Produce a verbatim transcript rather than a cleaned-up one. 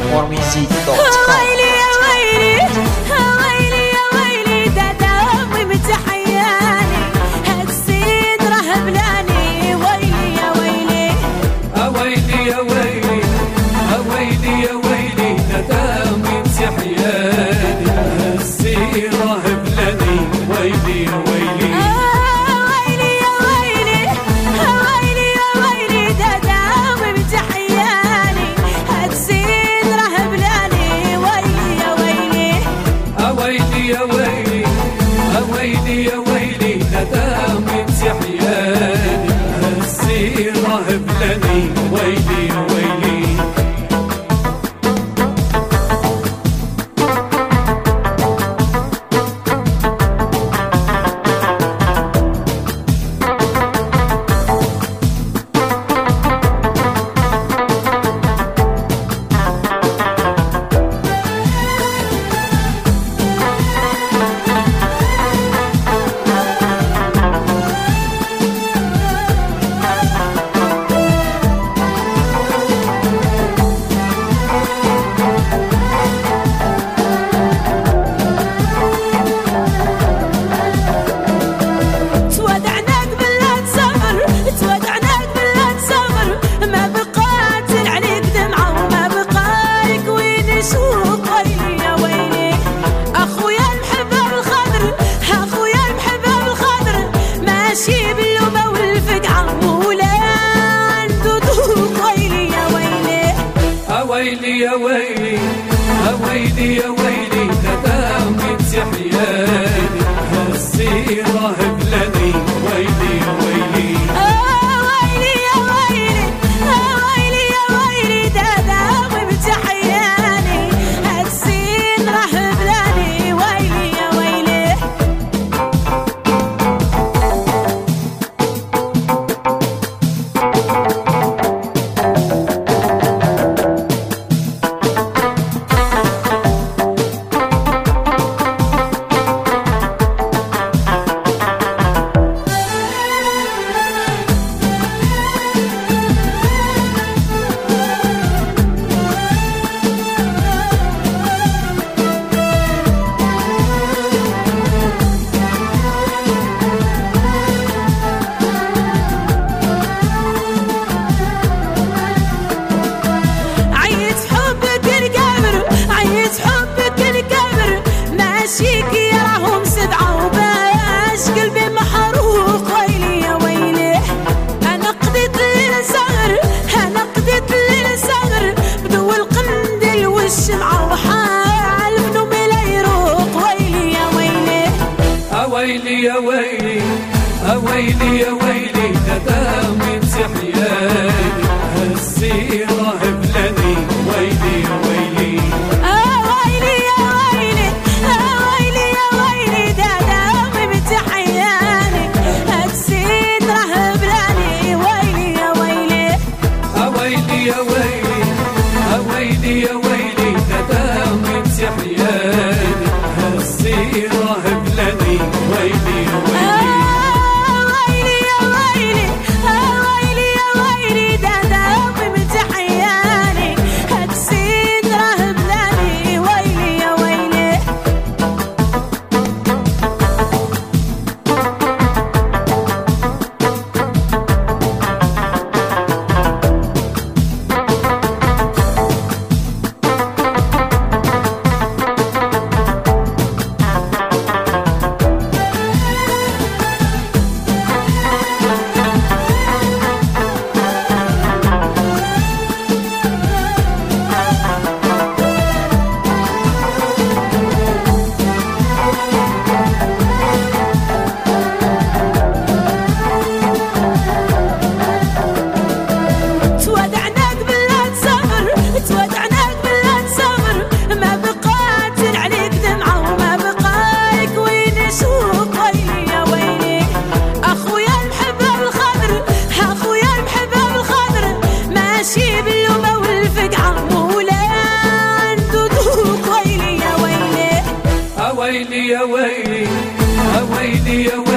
more music dot com. ويلي يا ويلي ويلي يا ويلي دادا امي متحياني هالزين راه بلاني ويلي يا ويلي ويلي يا ويلي ويلي يا ويلي دادا امي متحياني هالزين راه بلاني ويلي يا ويلي يا ويلي ويلي يا ويلي دادا امي متحياني هالزين راه بلاني ويلي يا ويلي ويلي يا ويلي ويلي يا ويلي دادا امي متحياني هالزين راه بلاني ويلي يا ويلي ويلي يا ويلي ويلي يا ويلي دادا امي متحياني هالزين راه بلاني ويلي يا ويلي ويلي يا ويلي ويلي يا ويلي دادا امي متحياني هالزين راه بلاني ويلي يا ويلي ويلي يا ويلي ويلي يا ويلي دادا امي متحياني هالزين راه بلاني ويلي يا ويلي ويلي يا ويلي ويلي يا ويلي دادا امي متحياني هالزين راه بلاني ويلي يا ويلي ويلي يا ويلي ويلي يا ويلي دادا امي متحياني هالزين راه بلاني ويلي يا ويلي ويلي يا ويلي ويلي يا